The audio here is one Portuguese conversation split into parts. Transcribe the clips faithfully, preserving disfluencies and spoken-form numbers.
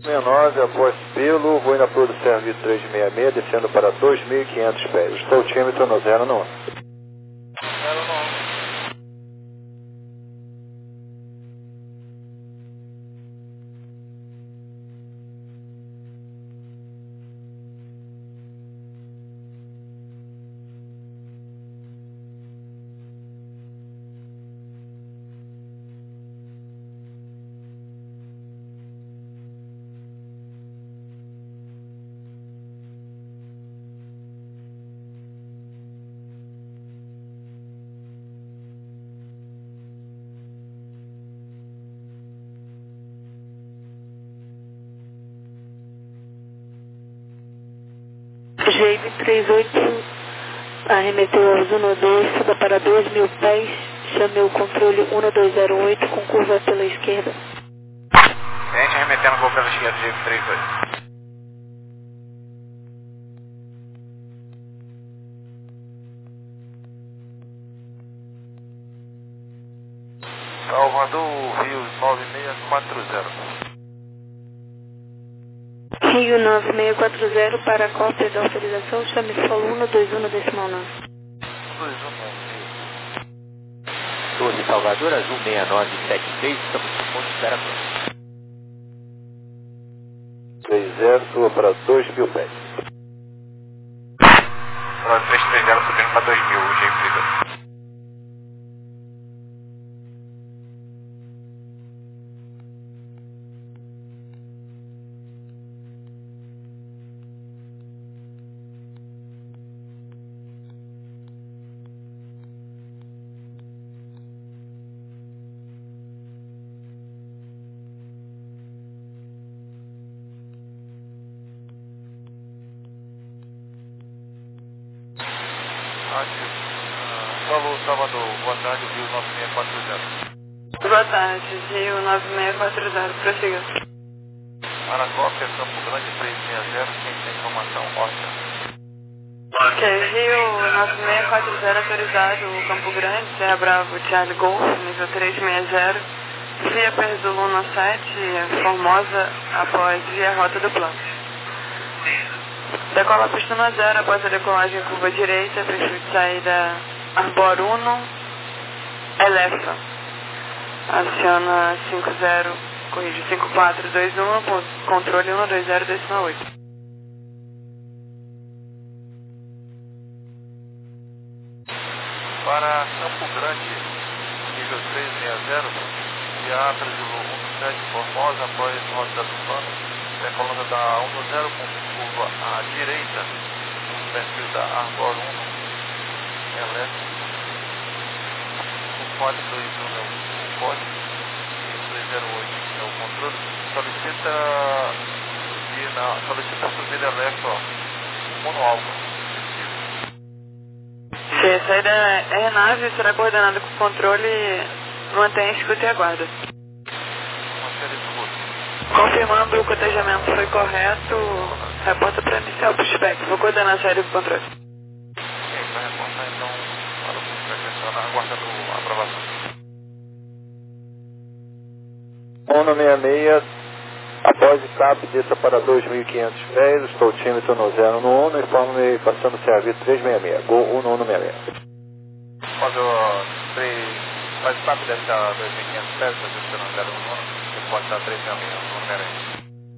sessenta e nove, após pelo, vou indo para o serviço três seis seis, descendo para dois mil e quinhentos pés. Estou tímetro no zero no um. zero nove. G M três oito arremeteu ao Zuno dois, suba para dois mil pés, chame o controle um dois zero oito com curva pela esquerda. Gente, arremetendo o gol pela esquerda, G M três oito. Salvador, Rio nove seis quatro zero. Rio nove seis quatro zero para cópia da autorização, chame solo um dois um decimal nove. dois um nove. Torre Salvador, Azul seis nove sete três, estamos no ponto de espera pronto. três zero, suba para dois mil pés. três três zero subindo para dois mil, G M três oito. Salvador, Salvador, boa tarde, Rio nove seis quatro zero. Boa tarde, Rio nove seis quatro zero, prossiga. Aracópia, Campo Grande três seis zero, quem tem informação, ótimo. Ok, Rio nove seis quatro zero autorizado, Campo Grande, Serra Bravo, Charlie Golf, nível três seis zero, via Perzulo sete, Formosa, após via rota do plano. Decola a pista no zero, após a decolagem curva direita, perfil de saída Arbor um, Elefa. Aciona cinco zero, corrige cinco quatro dois um, controle um dois zero decimal oito. Para Campo Grande, nível três seis zero, via Perzulo um sete, Formosa, após rota do plano, decolando da um zero com curva à direita, no perfil da Arbor um, Elefa. O código dois um é o código, e dois zero oito é o controle. Solicita subir na, solicita subir da Elefa, monoalvo. Se a saída é nave, será coordenada com controle, mantenha escuta e aguarda. Manter escuta. Confirmando o cotejamento foi correto, reporta para iniciar o pushback. Vou coordenar a saída com controle. Ok, vai reportar então para o pushback, aguardando a aprovação. um seis seis, após o C A P, desça para dois mil e quinhentos pés, estou tímetro no zero no um, informe passando o serviço três seis seis, Gol um no um seis seis. Quando três, faz o papo deve estar dois mil e quinhentos pés, mas eu estou no zero no um, você pode estar três seis seis no número aí.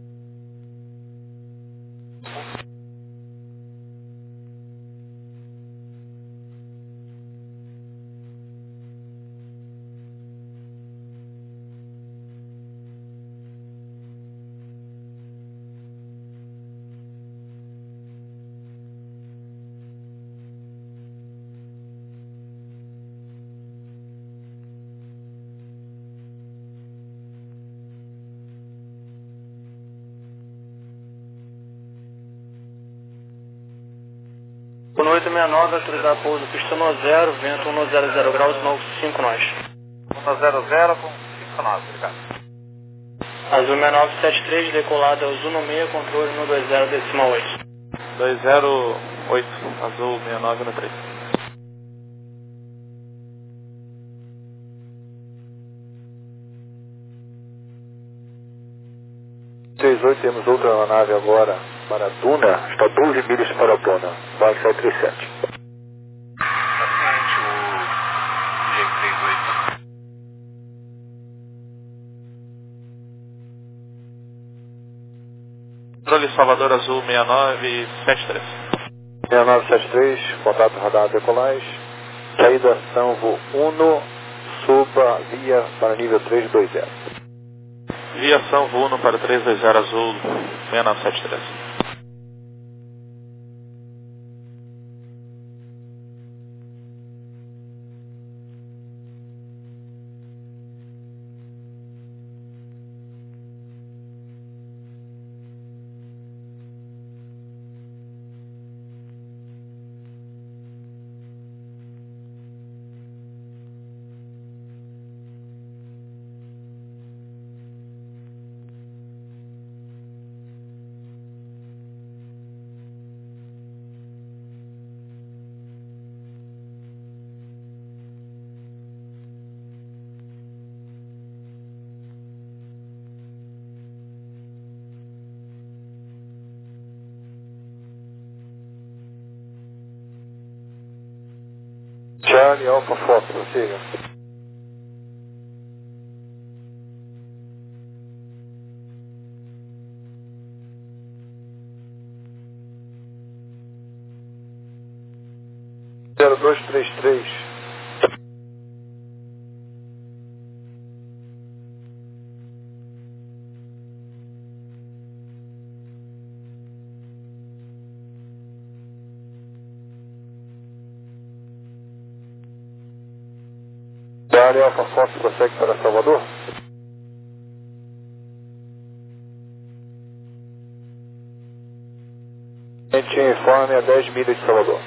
Com oito seis nove, autorizar pouso, pista no zero, vento um zero zero graus, novo cinco nós. um zero zero com cinco nove, obrigado. Azul seis nove sete três, decolada Azul seis, controle um dois zero decimal oito. dois zero oito, Azul seis nove no três. trinta e oito, temos outra aeronave agora para Duna, está doze milhas para Duna, vai sete três sete. Paciente, o J trinta e oito. Controle Salvador Azul sessenta e nove setenta e três. sessenta e nove setenta e três, contato radar decolagem, saída Sanvo um, suba via para nível trezentos e vinte. Via Sanvo um para trezentos e vinte Azul sessenta e nove setenta e três. Charlie Alpha Fox, prossiga. zero dois três três. Charlie Alpha Fox prossegue para Salvador. A gente informe a dez milhas de Salvador.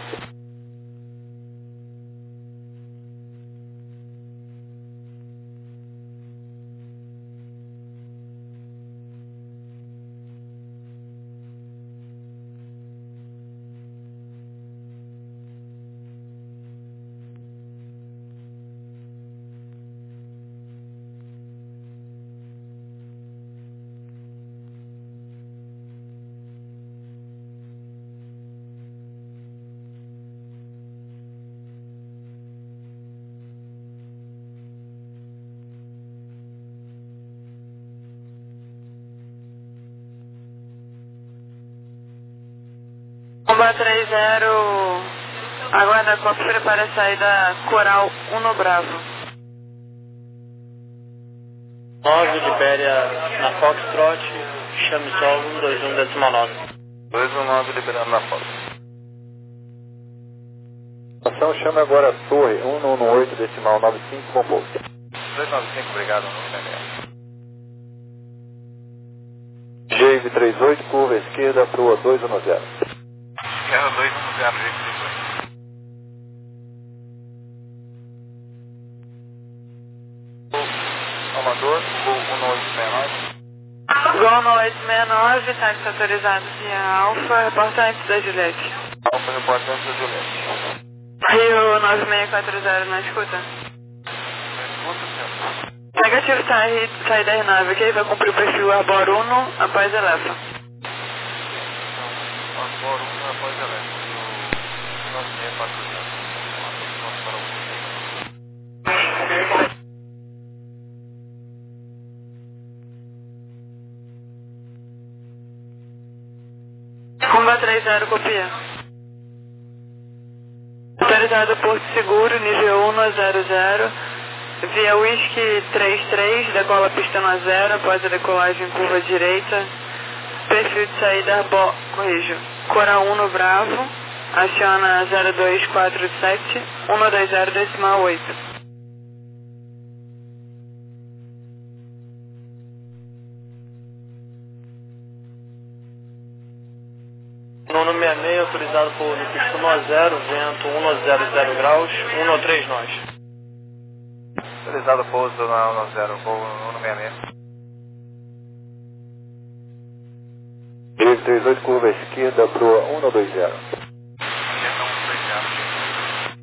Comba trinta, aguarda a C O P, prepara a saída Coral um Bravo. nove, Libéria na Foxtrot, chame Sol um dois um decimal nove. dois um nove liberando na foto. Ação chama agora a Torre um um oito decimal nove cinco com pouso. dois nove cinco, obrigado, não tem Jave trinta e oito, curva esquerda, proa dois um zero. Guerra dois um zero, J trinta e oito. Salvador, Gol um oito seis nove. Gol um oito seis nove, táxi autorizado via Alfa, reportante da Juliette. Alfa, reportante da Juliette. Rio nove seis quatro zero, na escuta. Escuta, senhor. Negativo, sai, saída R nove, ok? Vai cumprir o perfil Arbor um, após Elefa. Arbor um, após Elefa. nove seis quatro zero. Para o Comba trinta, copia. Autorizado Porto Seguro, nível um zero zero. Via Whisky trinta e três, decola pista no zero, após a decolagem curva direita. Perfil de saída Arbor, corrijo. Coral um Bravo, aciona zero dois quatro sete, um dois zero decimal oito. Nono sessenta e seis, autorizado por pista no zero, vento um zero zero graus, um três nós. Autorizado pouso na um zero, Gol um sessenta e seis. Jave trinta e oito, curva esquerda, proa um dois zero. Guerra um dois zero.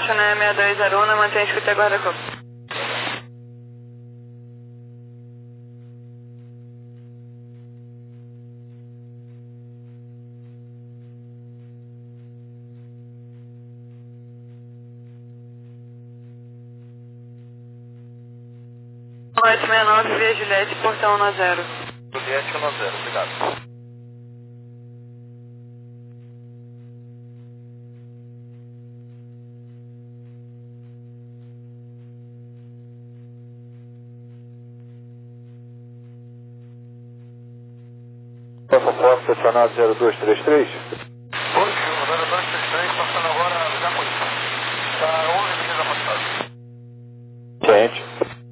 Channel seis dois zero um, mantém a escuta e aguarda corpo. oito seis nove, via Juliette, portão um zero. Juliette um zero, obrigado. Alfa Fox, estacionado zero dois três três. Positivo, zero dois três três, passando agora já com isso. Está onze milhas afastado. Ciente.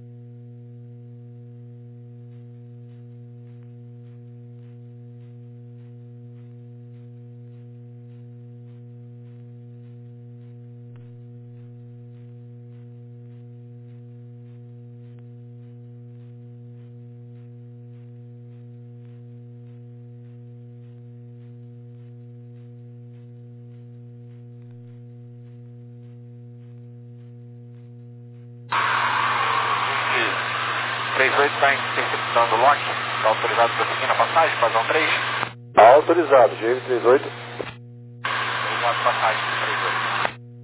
três oito está interceptando o lock. Está autorizado para seguir na passagem, padrão três. Autorizado, G trinta e oito. Obrigado, passagem, três oito.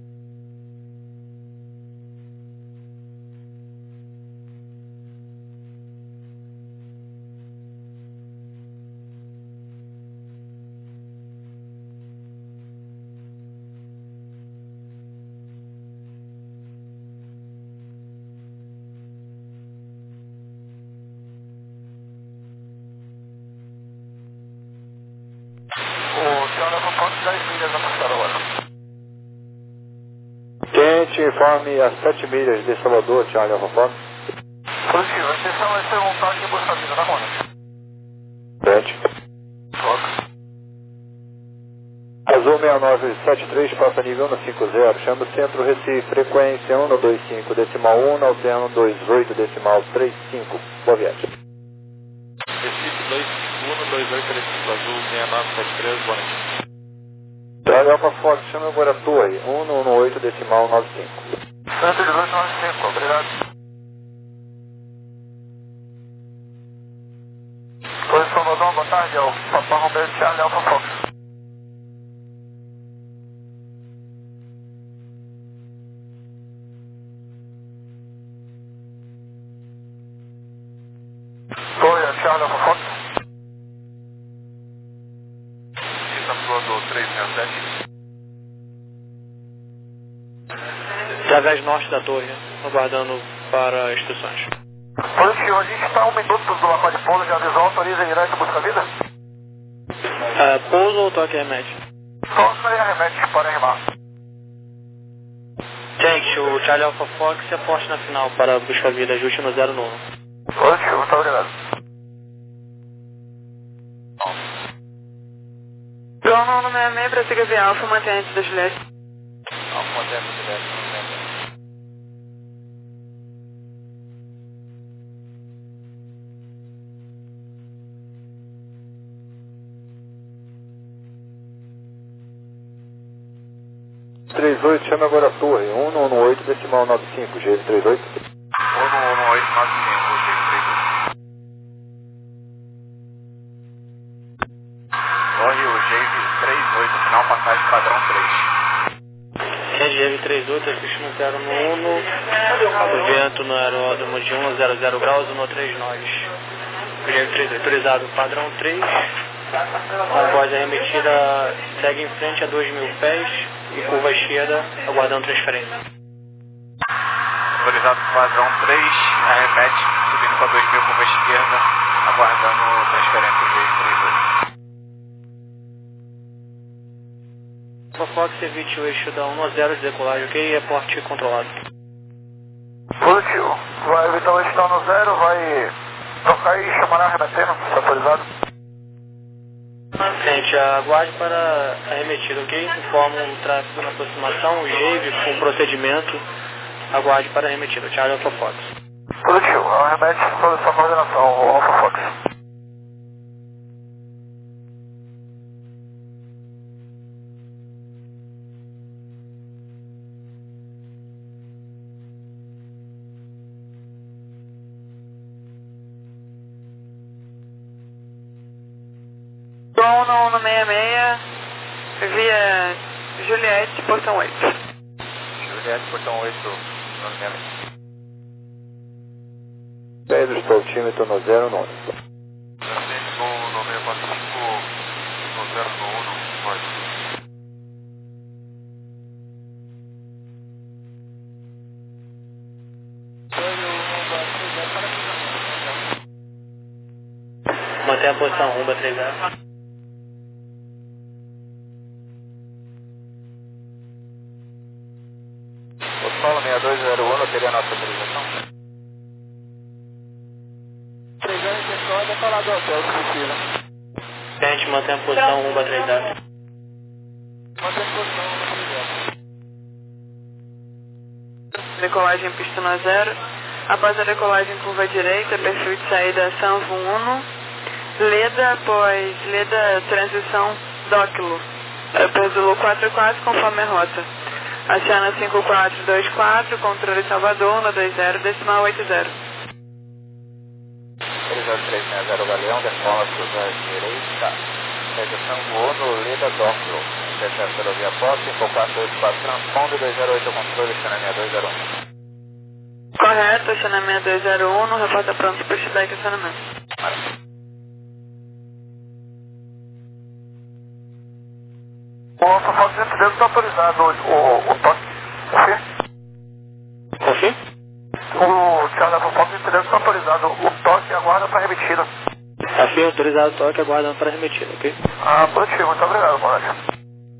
dez milhas afastado agora. Quente, informe a sete milhas de Salvador, Charlie Alfa Fox. Positivo, a intenção vai ser um toque em busca vida na Rona. Quente. Fox. Azul seis nove sete três, passa nível um cinquenta, chama o centro Recife, frequência um dois cinco decimal um, alterno dois oito decimal trinta e cinco. Boa viagem. Recife dois cinco um, dois oito três cinco, Azul seis nove sete três, boa noite. Charlie Alfa Fox, chama agora a torre, um um oito decimal nove cinco. cento e dezoito noventa e cinco, obrigado. Posição Nodão, boa tarde, é o Papa Roberto Charlie Alfa Fox. Torre, Charlie Alfa Fox. Está do três seis sete. Através norte da torre, aguardando para instruções. Positivo, a gente está a um minuto do local de pouso, já avisou, autoriza direto busca vida? Uh, pouso ou toque remete? Pouso e arremete, pode arrimar. Gente, o Charlie Alpha Fox se aposta na final para buscar vida, ajuste no zero nove. Positivo, muito obrigado. Gol no seis seis, prossiga via Alfa, mantém antes da Juliette. Alfa, mantém a Juliette. trinta e oito, chama agora a torre, um um oito decimal nove cinco, G trinta e oito. um um oito nove cinco, G trinta e oito. Corre o G trinta e oito, final passagem padrão três. G trinta e oito, ajuste no zero um, o vento no aeródromo de um zero zero graus, um três nove. G trinta e oito, autorizado padrão três. A voz arremetida segue em frente a dois mil pés e curva esquerda, aguardando transferência. Autorizado padrão três, arremete, subindo para dois mil, curva esquerda, aguardando transferência G trinta e oito. Alpha Fox, evite o eixo da um a zero de decolagem, ok? É porte controlado. Positivo, vai evitar o eixo no zero, vai tocar e chamar arremetendo, está autorizado? Gente, aguarde para arremetida, ok? Informa um tráfego na aproximação, o G A V com procedimento, aguarde para arremetida. Charlie Alpha Fox. Positivo, arremete sob sua coordenação, o Alpha Fox. um no um no seis seis, via Juliette, portão oito. Juliette, portão oito, no seis seis. Pedro, estou no zero nono. Presente com no seis quatro cinco, no zero no um, pode. Mantém a posição, rumba três zero. O Solo seis dois zero um, eu teria a nossa autorização. três zero pessoal, decolar do hotel, se possível. Gente, mantém a posição, rumba três zero. Mantém a posição, rumba três zero. Decolagem pista no zero. Após a decolagem curva direita, perfil de saída Sanvo um. Leda após Leda transição Dóquilo. Zulu quatro quatro conforme a rota. Aciona cinco quatro dois quatro, controle Salvador, no dois zero, decimal oito zero. três zero três seis zero Galeão, decola cruzar direita. Redução voou no Leda Dóquilo. Intercesso ferrovia Posse, cinco quatro oito quatro, transponde dois zero oito, controle, China seis dois zero um. Correto, China seis dois zero um, no repórter pronto para estudar e acionamento. Maravilha. O Alfa cento e dez está autorizado, o, o, o toque. Confia? O Thiago Alfa cento e dez está autorizado, o toque aguarda para remetida. Afim autorizado, toque, aguardando para remetida, ok? Ah, positivo, muito obrigado, boa noite.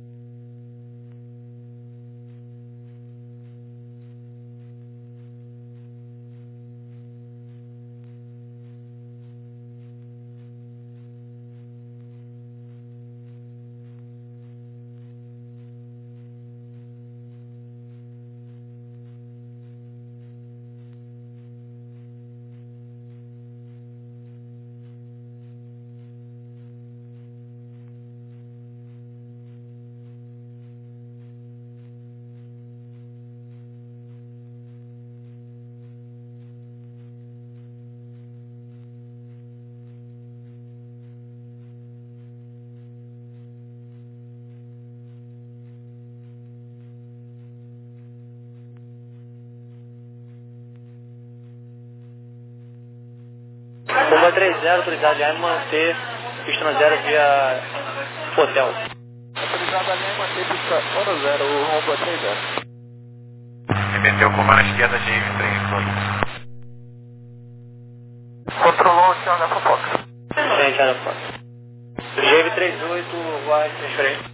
Rumba três zero, autorizado já é manter pista no zero via hotel. Autorizado a linha, manter pista no zero, rumba três zero. Remeteu com a esquerda de três oito. Controlou o Thiago Alfa Fox. Gente, olha só. G V trinta e oito, vai transferir.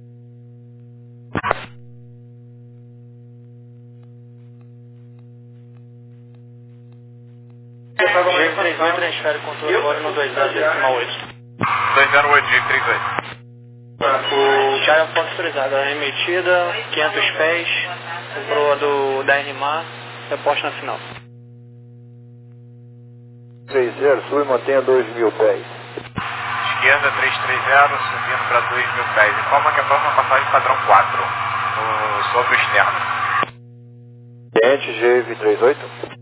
G V trinta e oito, transfere controle agora no dois zero decimal oito. dois zero oito, G V trinta e oito. O Thiago Alfa autorizado, a remetida, quinhentos pés, proa do, da N M A, reposta na final. três zero, sube e mantenha dois mil pés. Esquerda trezentos e trinta, subindo para dois mil pés. Informa que a próxima passagem padrão quatro, no, sobre o externo. Cliente G V trinta e oito.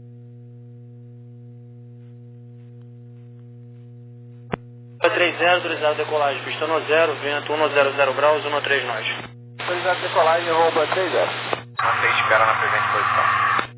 três zero, autorizado decolagem, pista no zero, vento um zero zero graus, um três nós. Autorizado decolagem, arroba três zero. Mantém espera na presente posição.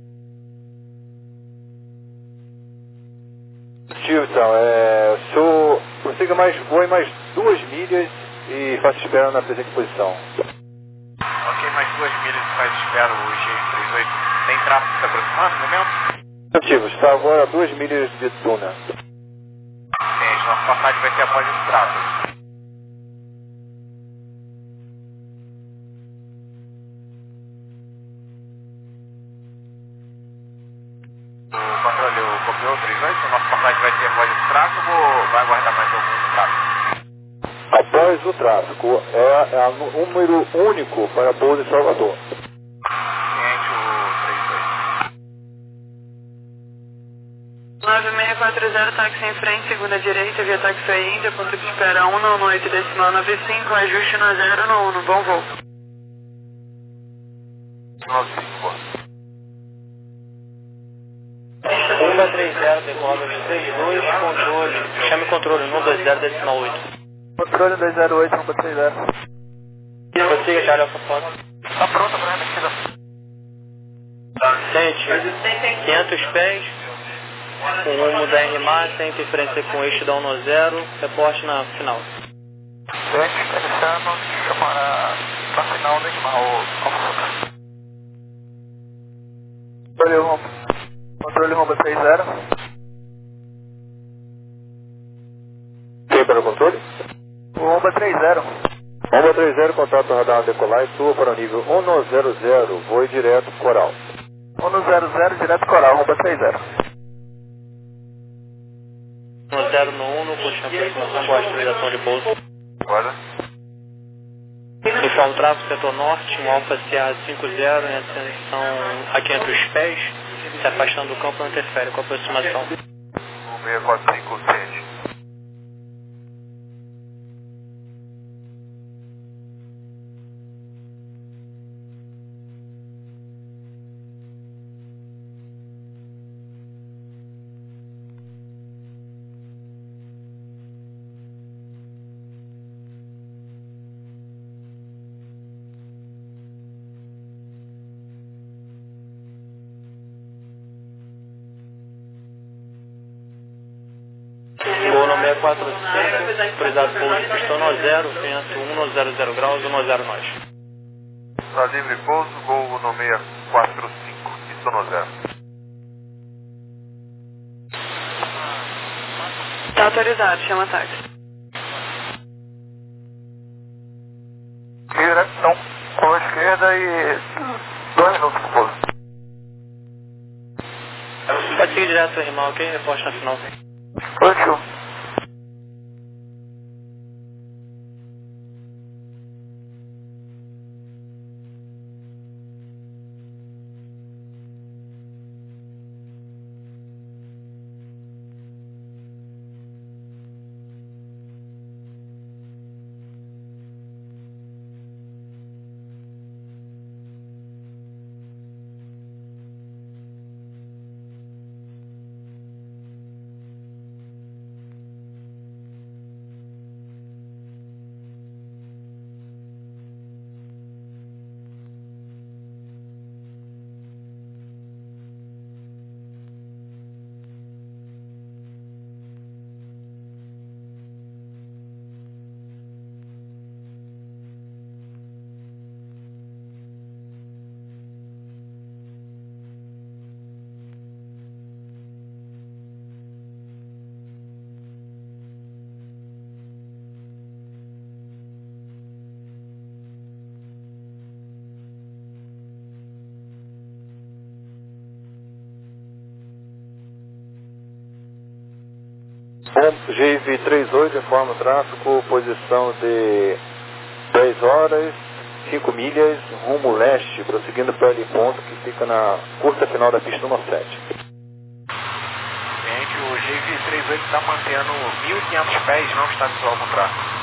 Positivo, então, é, o senhor prossiga mais, voe mais duas milhas e faça espera na presente posição. Ok, mais duas milhas e faz espera o G V trinta e oito. Tem tráfego se aproximando no momento? Positivo, está agora a duas milhas de Tuna. Sim, nossa passagem vai ser após esse tráfego. O controle, o copiou trinta e oito, nossa passagem vai ser após esse tráfego ou vai aguardar mais algum tráfego? Após o tráfego, é, é o número único para pouso em Salvador. Cliente, o trinta e oito. nove seis quatro zero, táxi em frente, segunda direita, via táxi aí, Índia, ponto de espera um no oito, decimal nove cinco, ajuste no zero no um, bom voo. nove cinco. um três zero, decola três dois, controle, chame controle no dois zero decimal oito. Controle dois zero oito, rumbo três zero. Prossiga, Charlie Alfa Fox. Tá pronta pra remetida. Sente quinhentos pés, com rumo da R M A, sem interferência com o eixo da um zero, reporte na final. Sente, iniciando, chamar na final do animal. Controle rumbo. Controle rumbo três zero. Quem para o controle? O rumbo três zero. Rumba três zero, contato radar decolar e sua para o nível um zero zero, voe direto Coral. um zero zero, direto Coral, rumbo três zero. um zero no um, puxa a aproximação com a estabilização de bolsa. Guarda. Informa o tráfego setor norte, um Alfa C A cinco zero em atenção a quinhentos pés, se afastando do campo não interfere com a aproximação. O seis quatro cinco, sente. Voo no seis quatro cinco, autorizado pouso pistão zero, vento um zero zero graus, um zero nós. Tá livre pouso, gol no seis quatro cinco, pistono zero. Tá autorizado, chama táxi. Direção com a esquerda e dois minutos pouso. Pode seguir direto, irmão, ok? Reporte na final. oito. Bom, G I V trinta e oito, informa o tráfego, posição de dez horas, cinco milhas, rumo leste, prosseguindo para L ponto, que fica na curta final da pista um sete. Gente, o G I V trinta e oito está mantendo mil e quinhentos pés, não está visual com tráfego.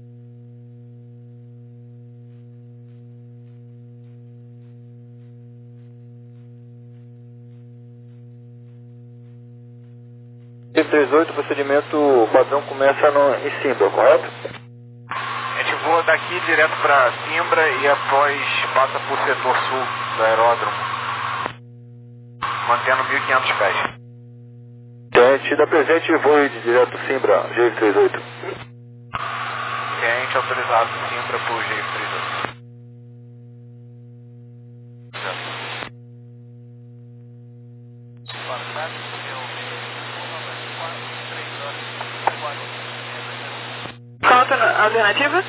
G I V trinta e oito, o procedimento padrão começa no, em Simbra, correto? A gente voa daqui direto para Simbra e após passa por setor sul do aeródromo, mantendo mil e quinhentos pés. Gente, da presente voe de direto Simbra, G I V trinta e oito. Gente autorizado Simbra por G I V trinta e oito. Qual a alternativa?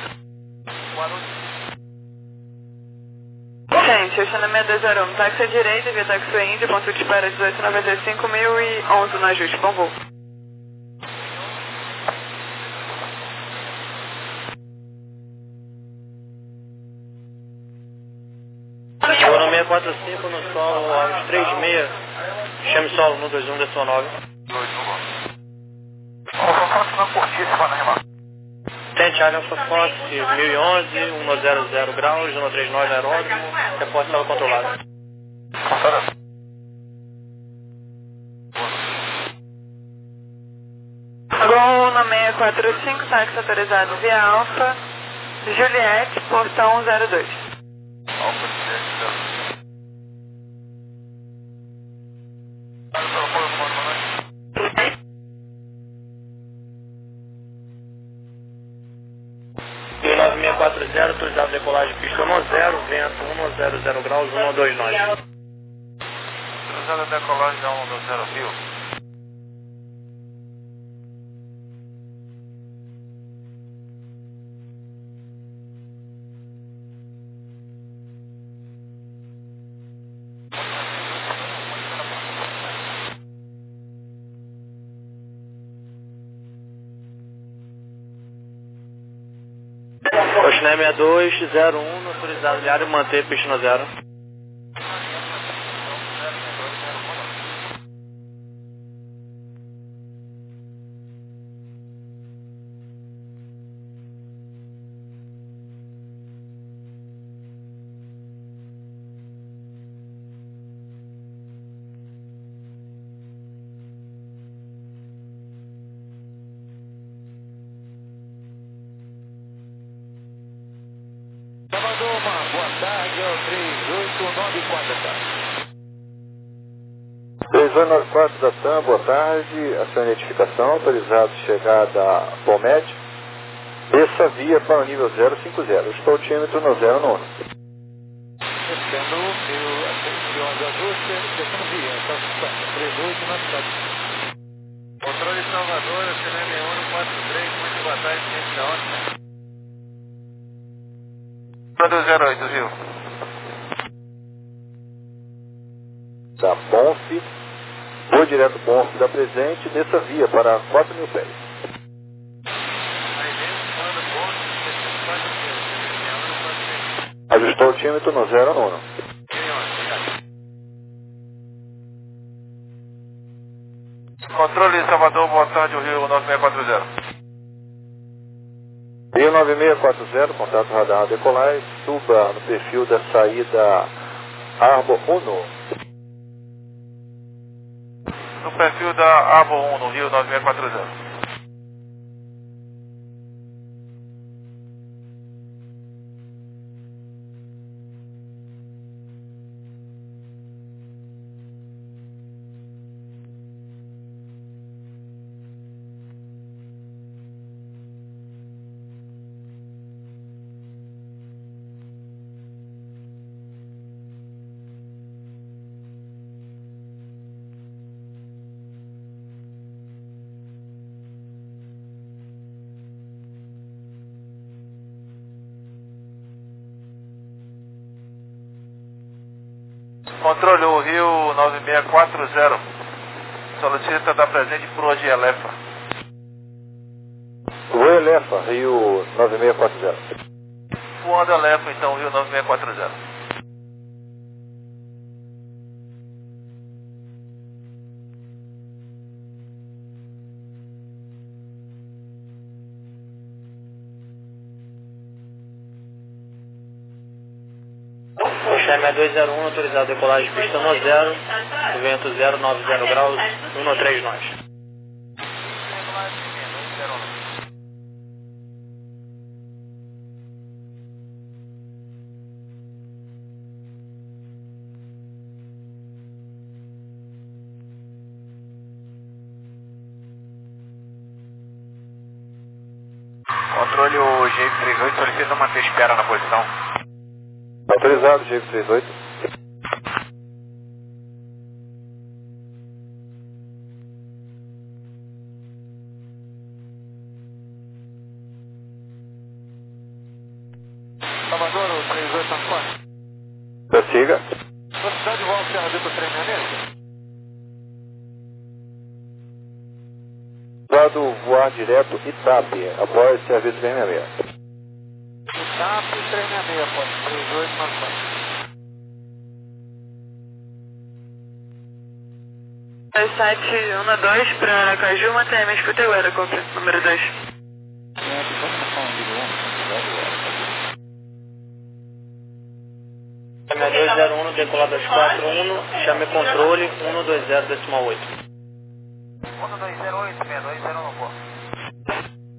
Gente, eu estou na seis dois zero um, táxi à direita, via táxi Índia, ponto de espera dezoito noventa e cinco mil e onze no ajuste, bom voo. Voo no seis quatro cinco no solo aos três e meia, chame solo no dois um decimal nove. Uma curtíssima, né, irmão? Tente Alfa Fox mil e onze, um zero zero graus, um três nove aeródromo, reporte estava controlado. Gol no seis quatro cinco, táxi autorizado via Alfa, Juliette, portão zero dois. Alfa Juliette zero dois. nove seis quatro zero, autorizado decolagem pista um zero, vento um zero zero graus, um dois nove. Autorizada decolagem da um zero, viu? Oxiné sessenta e dois, zero um, autorizado diário manter pista no zero. Boa tarde, é o três oito nove quatro da três oito nove quatro da TAM, boa tarde. A sua identificação, autorizado chegada a Palmete. Desça via para o nível zero cinco zero. Estou altímetro no zero nove. Descendo, eu aceito onze ajuste, descendo via, está cinquenta, três oito nove quatro. Controle Salvador, C N M um quatro três, muito boa tarde, gente da ótima. dois zero oito, viu? Da Bonf, vou direto Bonf da presente, desça via para quatro mil pés. Aí dentro, manda bom, quatro mil, C N M um quatro três. Ajustou o altímetro no zero nove. Controle Salvador, boa tarde, o Rio nove seis quatro zero. Rio nove seis quatro zero, contato radar decolar, suba no perfil da saída Arbor um. No perfil da Arbor um, no Rio nove seis quatro zero. Controle o Rio nove seis quatro zero. Solicita da presente para o Elefa. O Elefa, Rio nove seis quatro zero. Voando Elefa, então, Rio nove seis quatro zero. Oxiné dois zero um, autorizado decolagem pista no zero, vento zero nove zero graus, um três nove. Controle o G trinta e oito, solicita manter espera na posição. Autorizado, G trinta e oito. Salvador, o três oito nove quatro. Prossiga. Velocidade de volta, Serra Vitor trem sessenta. Dado voar direto Itape, após serviço trem sessenta e seis. Itape trem sessenta e seis, após três oito nove quatro. dois sete um dois para Aracaju, mantém a escuta agora, compra número dois. Oxiné dois zero um, decolado às quatro um, chame controle um dois zero decimal oito. um dois zero oito, seis dois zero um, pô.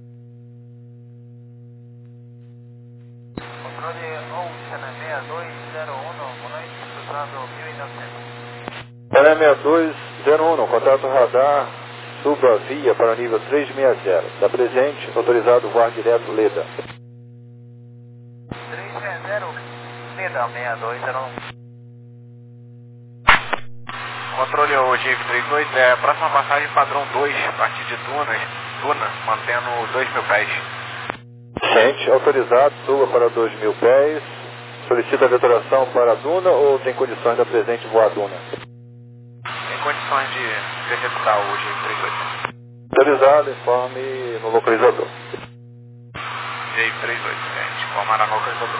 Para seis dois zero um, contato radar, suba via para nível três seis zero. Da presente, autorizado voar direto Leda. três seis zero, Leda seis dois zero um. Controle o G F trinta e dois, é, próxima passagem padrão dois, a partir de Dunas, Duna, mantendo dois mil pés. Gente, autorizado, suba para dois mil pés. Solicita a detonação para a Duna ou tem condições da presente voar Duna? Tem condições de executar o G F trinta e dois. Autorizado, informe no localizador. G F trinta e dois, gente, informará no localizador.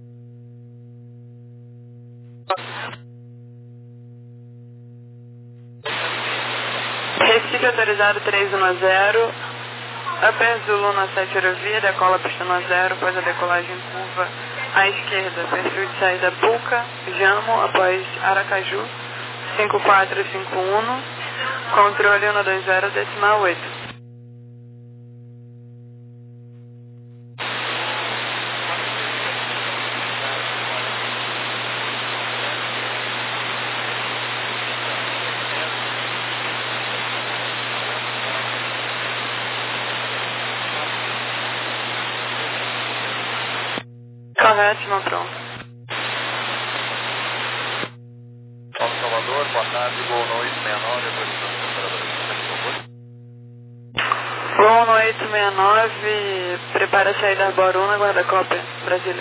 Recife autorizado três um zero, Upper Zulu na sete aerovia, decola pista no zero, após a decolagem curva à esquerda, perfil de saída Puca, Jamo, após Aracaju, cinco quatro cinco um, controle cento e vinte, decimal oito. Correto, não pronto. Alto Salvador, boa tarde, voo no oito seis nove, atualização do operador. Voo no oito seis nove, prepara a saída Arboruna, guarda-cópia, Brasília.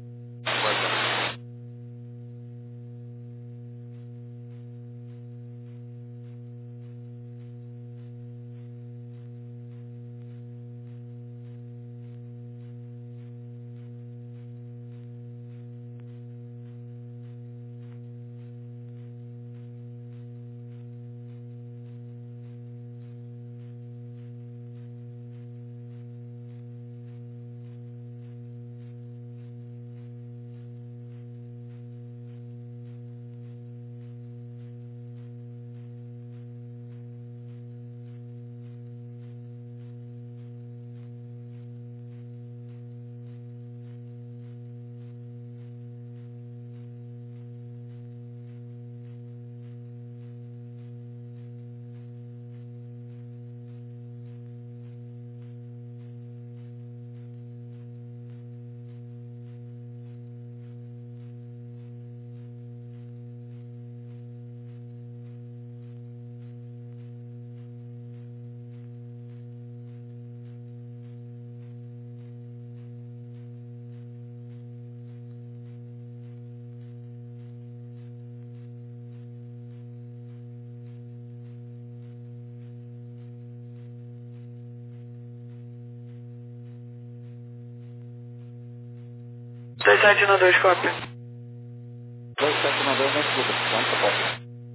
dois sete um dois, cópia. dois sete um dois, não desculpa, quanto cópia?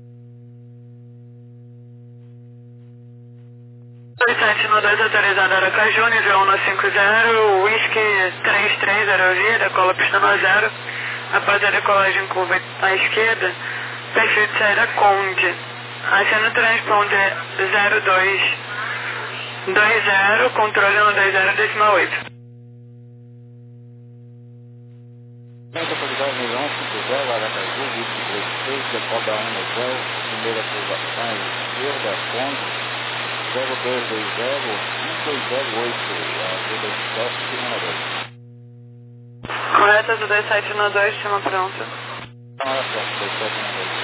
dois sete um dois, autorizado Aracaju, nível um cinco zero, Whisky três três, aerovia, decola pista no zero, após a decolagem curva à esquerda, perfil de saída Conde, aceno transponder zero dois dois zero, controle cento e vinte, decimal oito. Autoridade nível um cinco zero, Aracaju, Whisky três três, decola um hotel, primeira curva à esquerda, Conde, zero dois dois zero, um dois zero oito, a Vila de Costa, Semana dois. Correto, dois sete um dois, chama pronto. Ah, certo, dois sete um dois.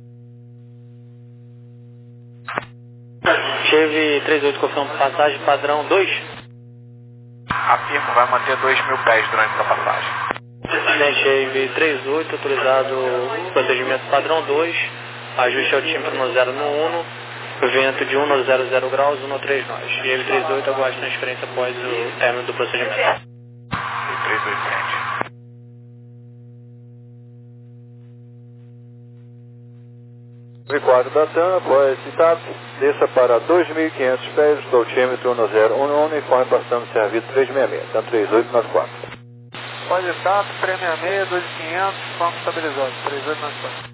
Chevy trinta e oito, confirma passagem padrão dois. Afirmo, vai manter dois mil pés durante a passagem. Chevy trinta e oito, autorizado procedimento padrão dois, ajuste ao no zero no um, vento de um zero zero graus, um três nove. Chevy trinta e oito, aguarde transferência após o término do procedimento. trinta e oito, frente. nove quatro da TAM, após citado, desça para dois mil e quinhentos pés, do altímetro no zero um um, uniforme passando serviço três seis seis, TAM trinta e oito nove quatro. Pode estar, três seis seis, dois mil e quinhentos, banco estabilizado, trinta e oito nove quatro.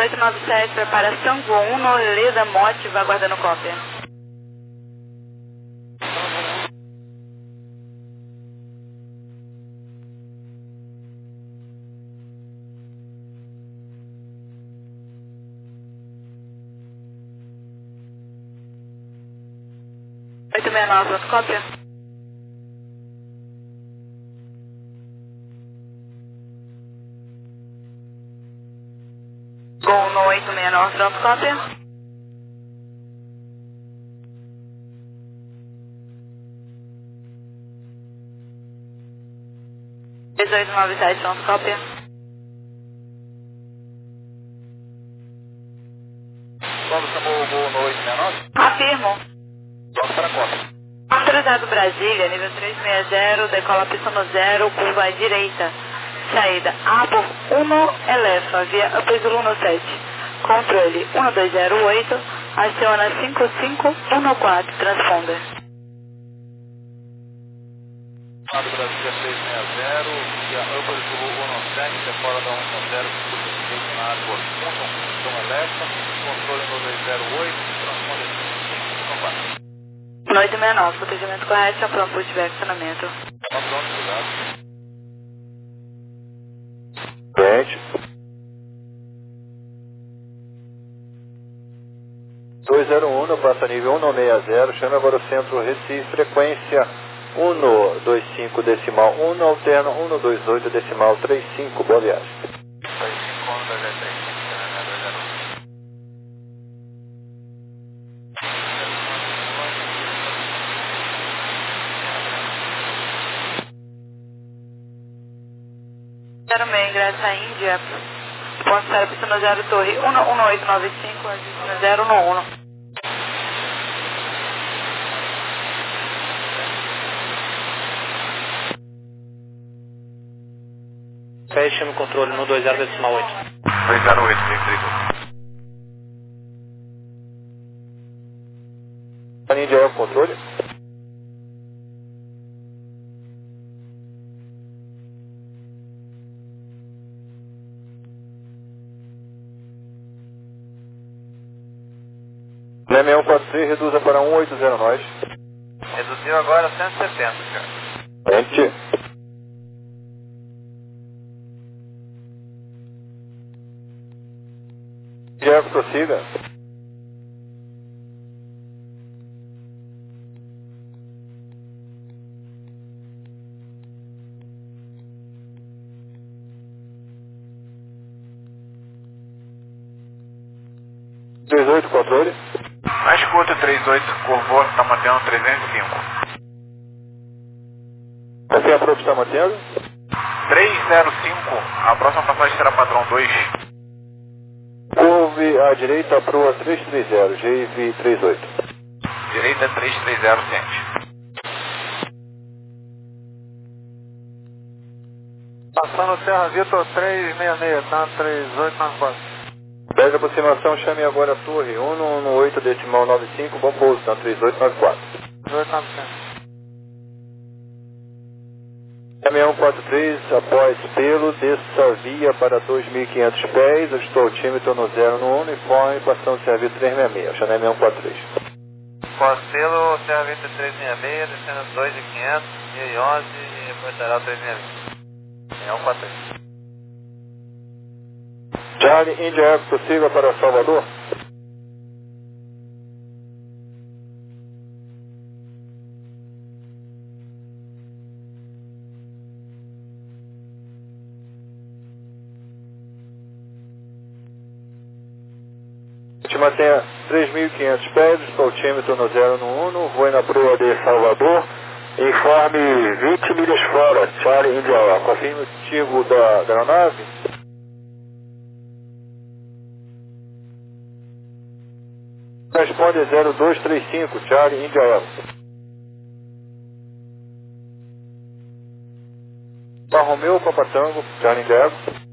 oito nove sete, prepara Sango um, Leda Mote, vai aguardando cópia. oito seis nove, outra cópia. Gol no oito seis nove, pronto, cópia. dezoito nove sete, pronto, cópia. Quando chamou o gol no oito seis nove? Afirmo. Pronto para a cópia. Autorizado Brasília, nível trezentos e sessenta, decola pista no zero, curva à direita. Saída Arbor um, Elefa, via Upper Zulu no sete. Controle um dois zero oito, aciona cinco cinco um quatro, transponder. Lado Brasília trezentos e sessenta, via Upper Zulu um sete, decola da um zero, curva direita na Arbor um, então Elefa, controle um dois zero oito, transponder cinco cinco um quatro. oito seis nove, protegimento correto, pronto para estiver acionamento. Tá pronto, cuidado. Frente. dois zero um, passa nível um nove seis zero, chama agora o centro Recife, frequência um dois cinco decimal um, alterno um dois oito decimal trinta e cinco, boa viagem. dois cinco um, dois três cinco, dois zero um. zero seis, ingresso à Índia. Ponto zero, pista no zero, torre um um oito nove cinco, no zero um um. Fecha no controle no dois zero decimal oito. dois zero oito, Distrito. A Índia é o controle? N M um quatro três, reduza para um oito zero nós. Reduziu agora cento e setenta, cara. Frente. Diego, prossiga. três oito, controle. Na escuta, três oito, curvou, está mantendo trezentos e cinco. Você a prova está mantendo? trezentos e cinco, a próxima passagem será padrão dois. Curve à direita, proa trezentos e trinta, G V trinta e oito. Direita trezentos e trinta, ciente. Passando Terra Vitor trezentos e sessenta e seis, tá? três oito nove quatro. dez aproximação, chame agora a torre um um oito decimal nove cinco, bom pouso, tá? três oito nove quatro. três oito nove cinco. N M um quatro três, após pelo, desça via para dois mil e quinhentos pés, ajustou o altímetro no zero no um, informe, passando de serviço trezentos e sessenta e seis, chame N M um quatro três. Costelo, Terra Vitor trezentos e sessenta e seis, descendo dois mil e quinhentos, mil e onze e Portaral trezentos e sessenta e um quatro três. Charlie, India Eco, possível para Salvador? Te mantenha três mil e quinhentos pés, altímetro no zero no um, voe na proa de Salvador, informe vinte milhas fora, Charlie, India Eco, afirmativo da, da aeronave? Responde zero dois três cinco, Charlie, India Eco. Bar Romeu, Papa Tango, Charlie, India Eco.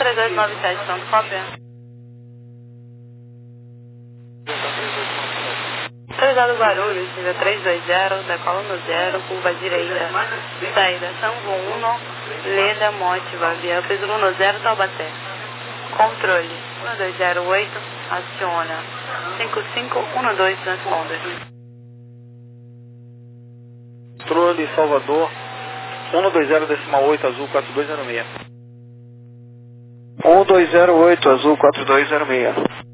três dois nove sete, pronto, cópia. Autorizado Guarulhos, nível três dois zero, decola no zero, curva direita, saída Sango um, Leda, Mótiva, avião, peso no zero, Taubaté. Controle, um dois zero oito, aciona, cinco cinco um dois, transponder. Controle, Salvador, um dois zero decimal oito, azul quatro dois zero seis. um dois zero oito, azul quatro dois zero seis.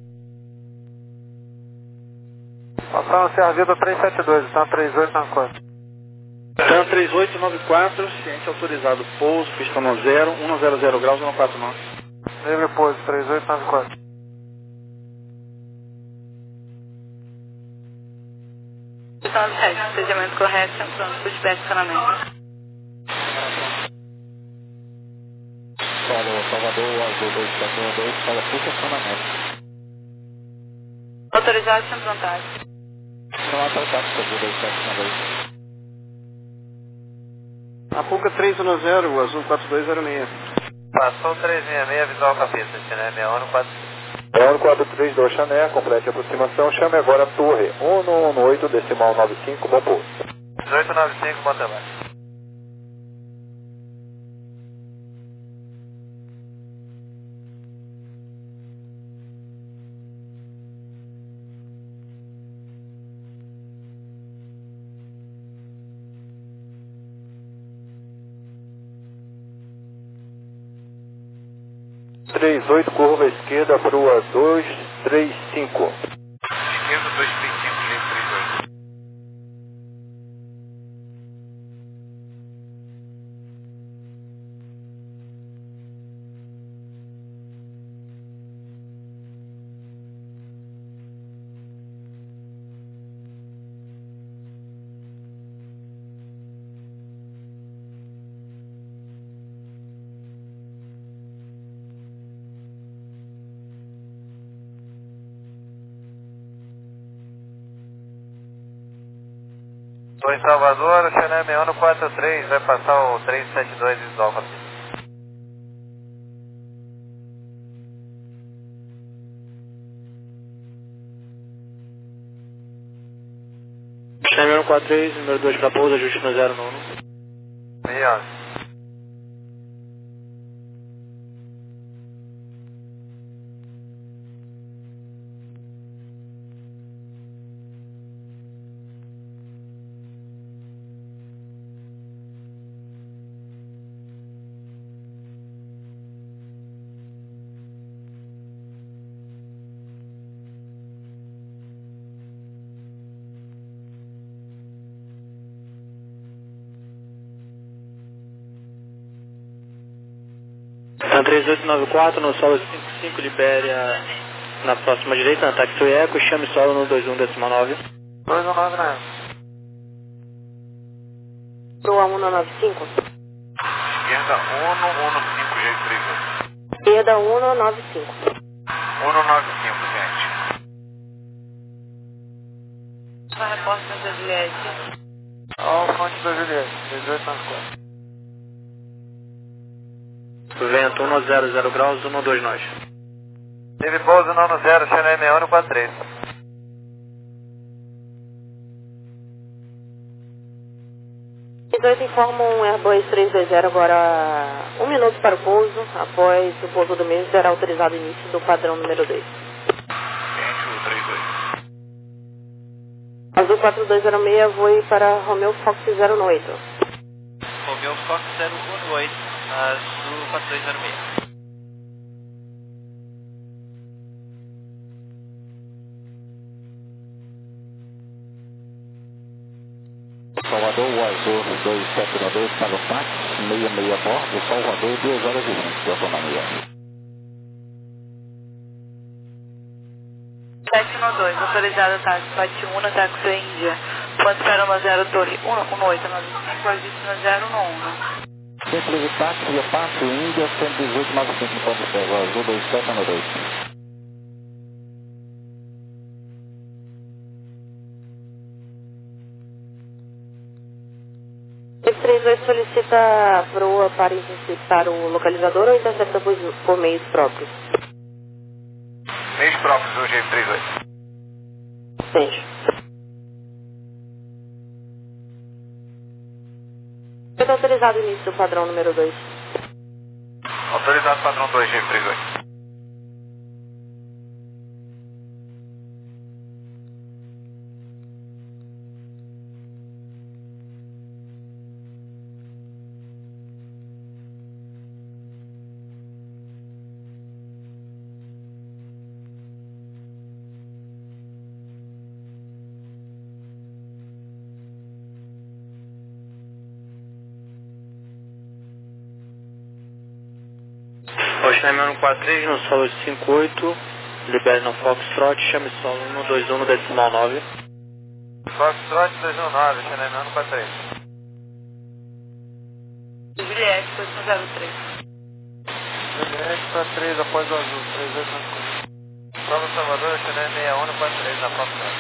Passando Serra Vida três sete dois, está três oito nove quatro. Tan três oito nove quatro, ciente autorizado, pouso, pista no zero, um zero zero graus, um quatro nove. Livre pouso, três oito nove quatro. Pista nove sete, procedimento correto, pronto, push back estacionamento. Solo Salvador, azul dois sete um dois, para estacionamento. Autorizado sem frontagem. Não há contato, azul dois sete um dois. Apuca três um zero, azul quatro dois zero seis. Passou três seis seis, visual cabeça, Chané seis um quatro. um quatro três dois Chané, complete a aproximação, chame agora a torre um um um oito, decimal nove cinco, bom pouso. dezoito nove cinco, bom trabalho. três oito, curva esquerda, Prua dois três cinco. Esquerda dois três cinco, jeito três oito. Estou em Salvador, Chané seis um quatro três, vai passar o três sete dois visual cabeça. Chame um quatro três, número dois para pouso, ajuste no zero nono. seis onze. Tan três oito nove quatro, no solo cinco cinco, Libéria na próxima direita, na Taxi Eco, chame solo no dois um decimal nove. dois um nove na Prua um nove cinco. Esquerda um um cinco, jeito três oito. Esquerda um nove cinco. um nove cinco, gente. Uma repórter da Juliette. Ó, fonte da Juliette, dezoito nove quatro. Vento um zero zero graus, um dois nove. Livre pouso nono zero, Chané seis um quatro três. dezoito informa um Airbus três dois zero, agora um minuto para o pouso. Após o pouso do mesmo, será autorizado o início do padrão número dois. Gente, o três oito. Azul quatro dois zero seis, voe para Romeo Fox zero oito. Romeo Fox zero um oito, azul quatro dois zero seis. Salvador, o azul dois sete um dois, para o táxi, seis seis bordo, Salvador, duas horas e vinte de autonomia. sete um dois, autorizado táxi, Pati um, táxi Índia. Ponto zero zero, torre um um oito nove cinco, ajuste zero um um. Centro de táxi, Passo, Índia, cento e dezoito nove cinco, ponto cego, azul dois sete um dois. três três oito solicita proa para interceptar o localizador ou intercepta por, por meios próprios? Meios próprios do G trinta e oito. Entende. Está autorizado o início do padrão número dois. Autorizado padrão dois, G trinta e oito. Chame um quatro três no solo de cinco oito, libere no Foxtrot, chame solo um dois um no decimal nove. Foxtrot dois um nove, chame um quatro três. Juliette, posição zero três. Juliette quatro três, após o azul, três oito nove. Prova Salvador, chame seis um quatro três na Foxtrot.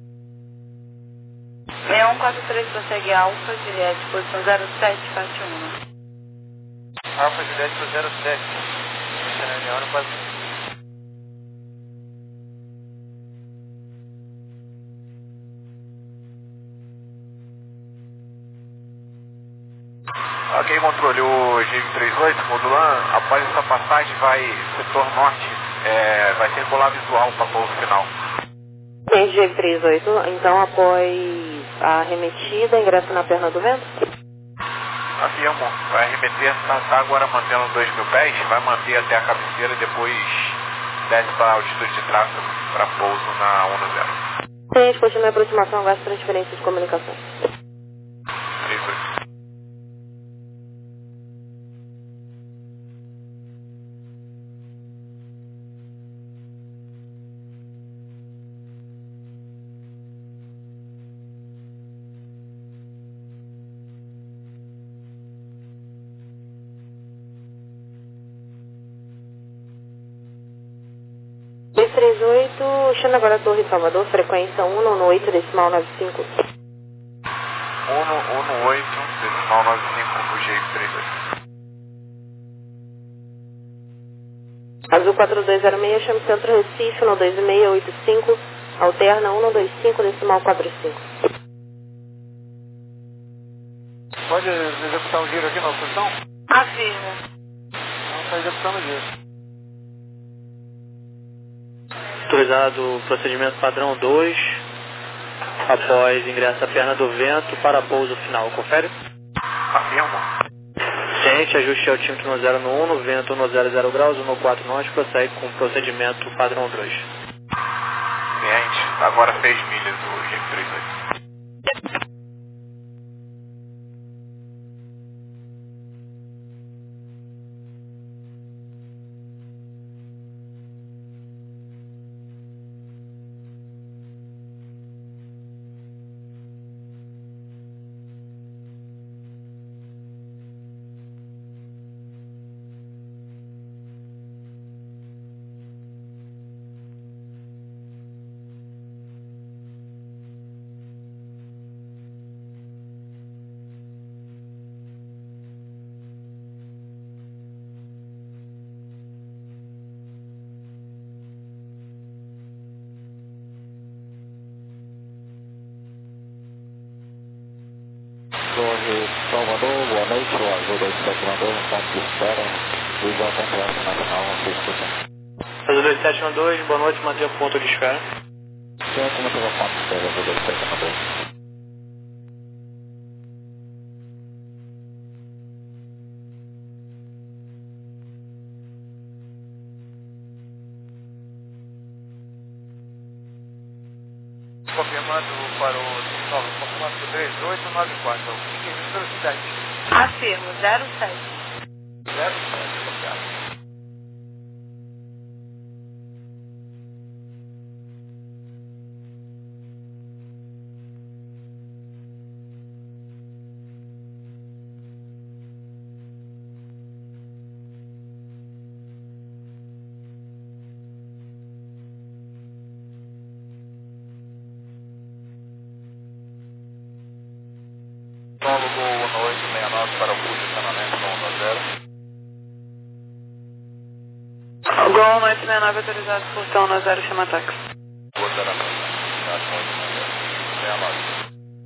seis um quatro três, prossegue Alfa, Juliette, posição zero sete, parte um. Alfa, Juliette para zero sete. Ok, controle, o G trinta e oito, modular, após essa passagem vai, setor norte, é, vai circular visual para pouso final. Tem G trinta e oito, então após a arremetida, ingressa na perna do vento? Afirmo, vai arremeter, está agora mantendo dois mil pés, vai manter até a cabeceira e depois desce para a altitude de tráfego para pouso na um zero. Tem continua a aproximação, aguarde transferência de comunicação. dois três oito, chama agora a Torre Salvador, frequência um no oito, decimal nove cinco. um no oito, decimal nove cinco, o G trinta e oito. Azul quatro dois zero seis, chama Centro Recife, no dois seis oito cinco, alterna um dois cinco, decimal quatro cinco. Pode executar o giro aqui na posição? Afirmo. Não está executando o giro. Autorizado procedimento padrão dois, após ingresso à perna do vento para pouso final, confere? Afirmo. Ciente, ajuste altímetro no zero no um, no vento no zero zero graus, no quatro nós, prossegue com o procedimento padrão dois. Ciente, agora seis milhas o G trinta e oito. Torre Salvador, boa noite, o Azul dois sete um dois, no ponto de espera, visão temporária nacional, não sei se você... Azul dois sete um dois, boa noite, mantenha o ponto de espera. Certo, manteve o ponto de espera, Azul dois sete um dois. Confirmado para o nove, confirmado para o três oito nove quatro. O que é isso? Velocidade. Afirmo, zero sete. zero sete, bloqueado. Solo Gol um oito seis Gol noite sessenta e nove autorizado, portão na zero, chama táxi. Botando a mão. sessenta e nove.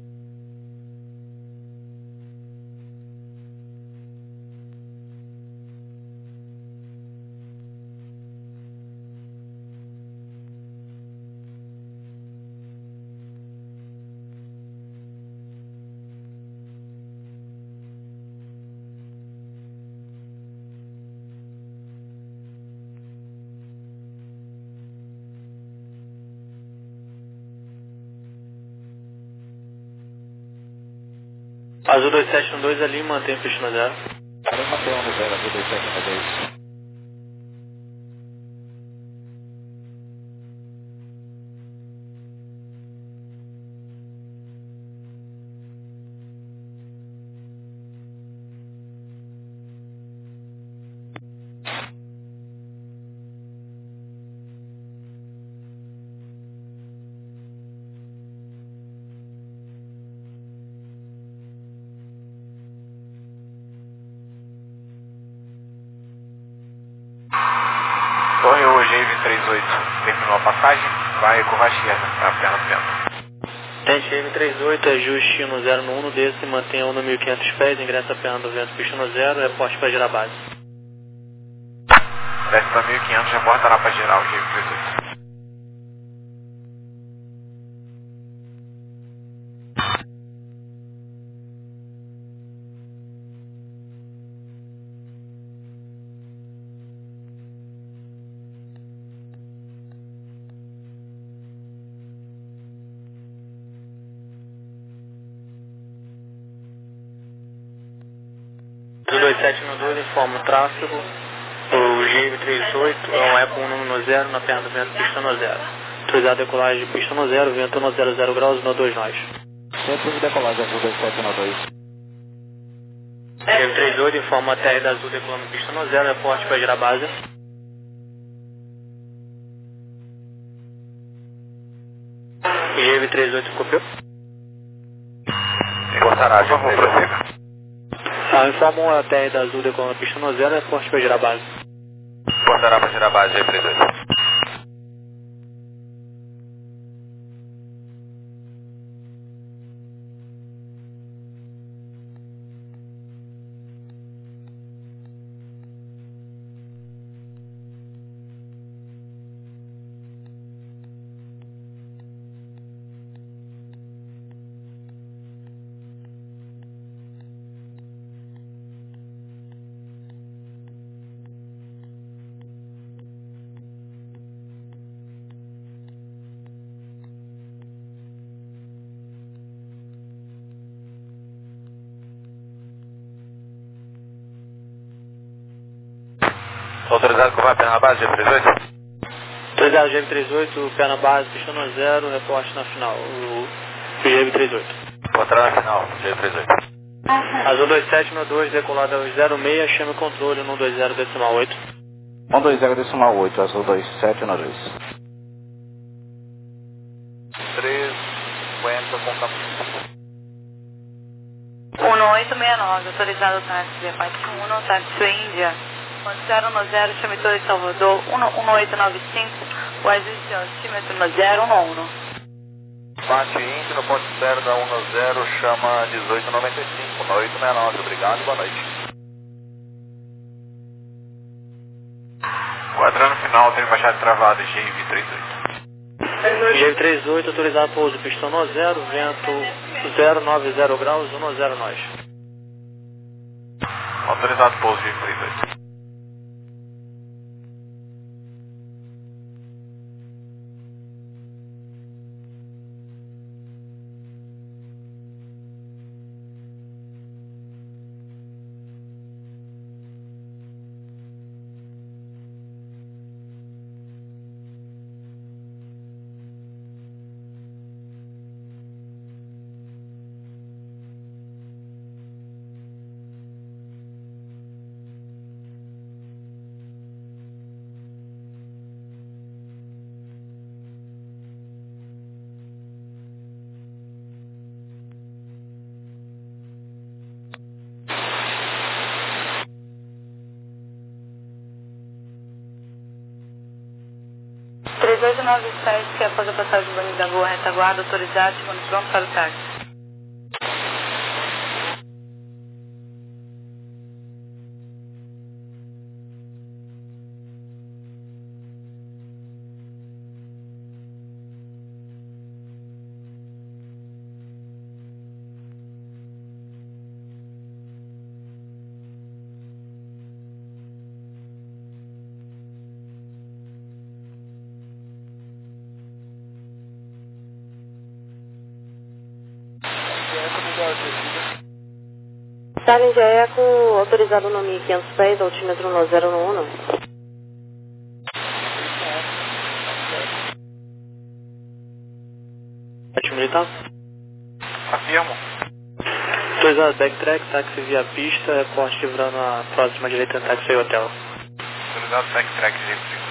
Azul dois sete um dois ali, mantém o peixe no zero. Ali mantém um no zero, Azul dois sete um dois. Torre hoje, G V trinta e oito, terminou a passagem, vai curva esquerda, tá perna do vento. Tente G V trinta e oito, ajuste no zero no um desse, mantenha um no mil e quinhentos pés, ingressa a perna do vento, pista no zero, reporte para girar base. Desce para mil e quinhentos, reporta lá para girar o G V trinta e oito. Azul dois sete um dois, informa o tráfego. O G V trinta e oito é um Eco um número no zero, na perna do vento, pista no zero. Autorizado a decolagem, pista no zero, vento no zero zero graus, no dois nós. Centro de decolagem, Azul dois sete um dois. G V trinta e oito, informa a T R da Azul, decolando pista no zero, reporte para girar base. G V trinta e oito, copiou? Encontrará, já vou prossiga. Ah, informa a T R da Azul, decolando pista no zero, reporte para girar base. Encontrará para girar a base, G V trinta e oito. Autorizado com a pé na base, G V trinta e oito? Autorizado G V trinta e oito, pé na base, pista no zero, reporte na final. O G V trinta e oito. Encontrar na final, G V trinta e oito. Azul dois sete um dois, decolada aos zero seis, chame o controle no dois zero decimal oito. um dois zero decimal oito, Azul dois sete um dois. três cinquenta com caminho. um oito seis nove, autorizado o táxi, parte um, táxi Índia. zero no zero, chame Torre Salvador, um oito nove cinco, o ajuste altímetro no zero um um. Mate Indy no ponto zero da um no zero, chama dezoito noventa e cinco, noite sessenta e nove, obrigado e boa noite. Quadrando final, tem baixada travada, G V trinta e oito. G V trinta e oito, autorizado pouso, pistão no zero, vento zero nove zero graus, um no zero nós. Autorizado pouso, G V trinta e oito. dois nove sete, que após a passagem do banho da boa retaguarda, autorizado, segundo pronto para o táxi. Stalin de Eco, autorizado no mil e quinhentos pés, altímetro no zero um. Táxi militar. Afirmo. Autorizado backtrack, táxi via pista, reporte livrando a próxima direita no táxi hotel. Autorizado backtrack G cinco.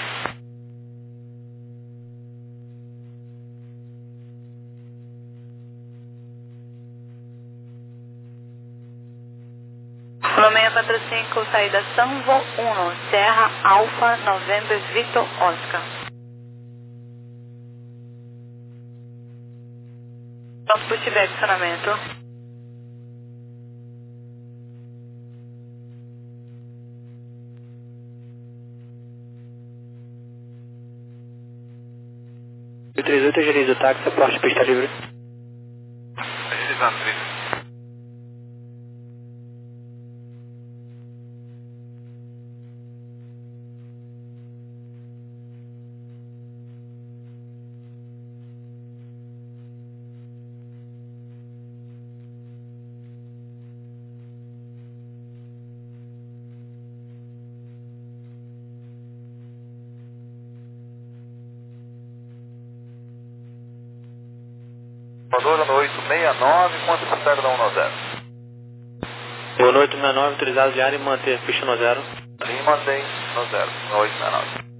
seis quatro cinco, saída Sanvo um, Serra Alfa November Victor Oscar. Pronto para o Tibete, acionamento. trinta e oito, agiliza o táxi, aporte pista livre. Agilizando, trinta. Voadora no oito seis nove, quanto espera da um zero? Boa noite, sessenta e nove, autorizado de área e manter pista no zero. Ali mantém no zero, no oito seis nove.